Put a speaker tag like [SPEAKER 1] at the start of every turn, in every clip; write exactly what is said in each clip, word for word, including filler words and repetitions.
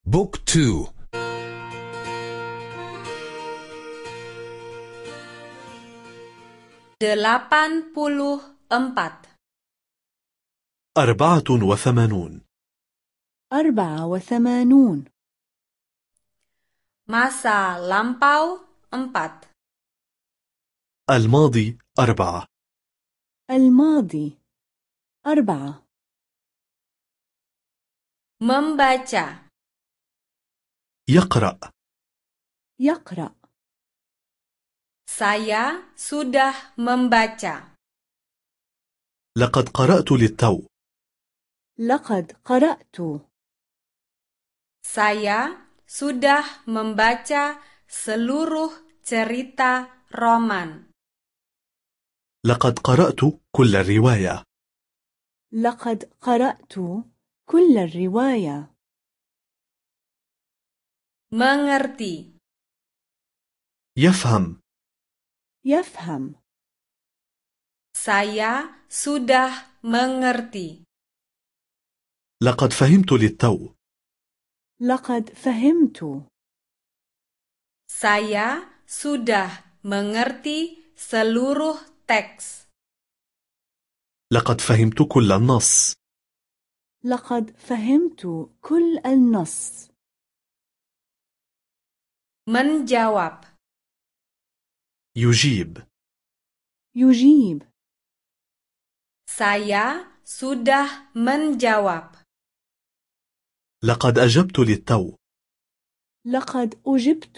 [SPEAKER 1] بوك تو.
[SPEAKER 2] Delapan puluh empat.
[SPEAKER 3] أربعة وثمانون.
[SPEAKER 4] أربعة وثمانون.
[SPEAKER 2] Masa lampau empat.
[SPEAKER 3] الماضي أربعة.
[SPEAKER 4] الماضي أربعة.
[SPEAKER 2] Membaca.
[SPEAKER 3] يقرأ.
[SPEAKER 4] يقرأ.
[SPEAKER 2] Saya sudah membaca.
[SPEAKER 3] لقد قرأت للتو.
[SPEAKER 4] لقد قرأت.
[SPEAKER 2] Saya sudah membaca seluruh cerita roman.
[SPEAKER 3] لقد قرأت كل الرواية.
[SPEAKER 4] لقد قرأت كل الرواية.
[SPEAKER 2] Mengerti.
[SPEAKER 3] يفهم.
[SPEAKER 4] يفهم.
[SPEAKER 2] Saya sudah mengerti.
[SPEAKER 3] لقد فهمت للتو.
[SPEAKER 4] لقد فهمت.
[SPEAKER 2] Saya sudah mengerti seluruh teks.
[SPEAKER 3] لقد فهمت كل النص.
[SPEAKER 4] لقد فهمت كل النص.
[SPEAKER 2] Menjawab.
[SPEAKER 3] يجيب.
[SPEAKER 4] يجيب.
[SPEAKER 2] Saya sudah menjawab.
[SPEAKER 3] لقد أجبت للتو.
[SPEAKER 4] لقد أجبت.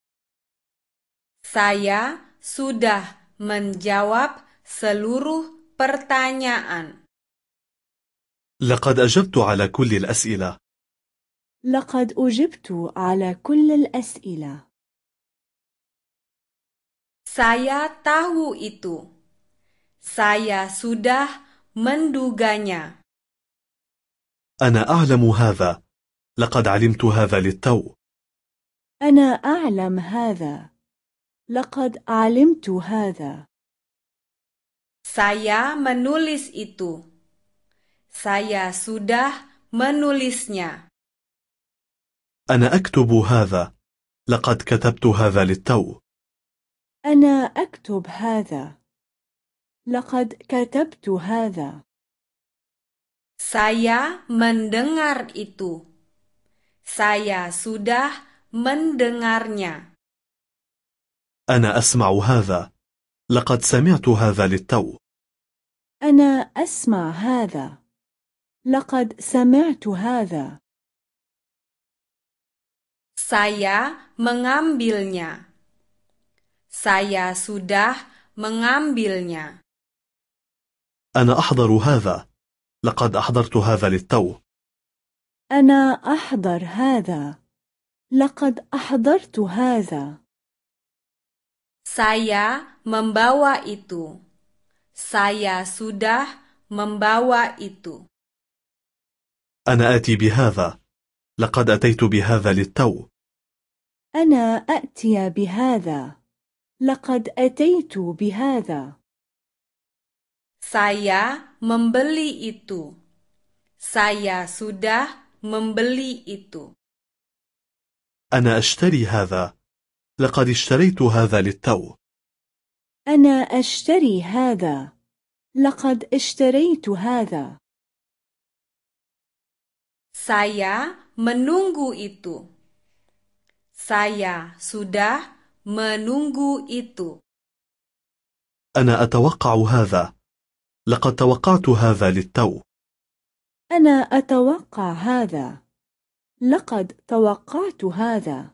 [SPEAKER 2] Saya sudah menjawab seluruh pertanyaan.
[SPEAKER 3] لقد أجبت على كل الأسئلة.
[SPEAKER 4] لقد أجبت على كل الأسئلة.
[SPEAKER 2] Saya tahu itu. Saya sudah menduganya.
[SPEAKER 3] أنا أعلم هذا. لقد علمت هذا للتو.
[SPEAKER 4] أنا أعلم هذا. لقد علمت هذا.
[SPEAKER 2] Saya menulis itu. Saya sudah menulisnya.
[SPEAKER 3] أنا أكتب هذا. لقد كتبت هذا للتو.
[SPEAKER 4] أنا أكتب هذا. لقد كتبت هذا.
[SPEAKER 2] Saya mendengar itu. Saya sudah mendengarnya.
[SPEAKER 3] أنا أسمع هذا. لقد سمعت هذا للتو.
[SPEAKER 4] أنا أسمع هذا. لقد سمعت هذا.
[SPEAKER 2] Saya mengambilnya. Saya sudah mengambilnya.
[SPEAKER 3] أنا أحضر هذا. لقد أحضرت هذا للتو.
[SPEAKER 4] أنا أحضر هذا. لقد أحضرت هذا.
[SPEAKER 2] Saya membawa itu. Saya sudah membawa itu.
[SPEAKER 3] أنا آتي بهذا. لقد أتيت بهذا للتو.
[SPEAKER 4] أنا أأتي بهذا. لقد أتيت بهذا.
[SPEAKER 2] Saya membeli itu. Saya sudah membeli itu.
[SPEAKER 3] أنا أشتري هذا. لقد اشتريت هذا للتو.
[SPEAKER 4] أنا أشتري هذا. لقد اشتريت هذا.
[SPEAKER 2] Saya menunggu itu. Saya sudah menunggu itu.
[SPEAKER 3] أنا أتوقع هذا. لقد توقعت هذا للتو.
[SPEAKER 4] أنا أتوقع هذا. لقد توقعت هذا.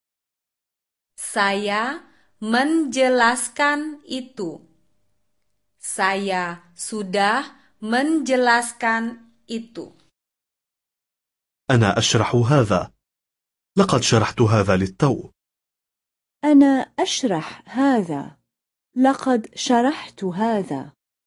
[SPEAKER 2] Saya menjelaskan itu. Saya sudah menjelaskan itu.
[SPEAKER 3] أنا أشرح هذا. لقد شرحت هذا للتو.
[SPEAKER 4] أنا أشرح هذا. لقد شرحت هذا.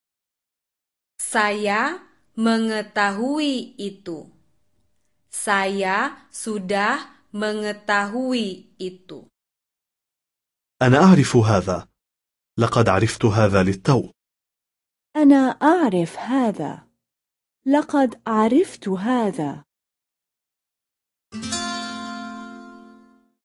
[SPEAKER 2] Saya mengetahui itu. Saya sudah mengetahui itu.
[SPEAKER 3] أنا أعرف هذا. لقد عرفت هذا للتو.
[SPEAKER 4] أنا أعرف هذا. لقد عرفت هذا.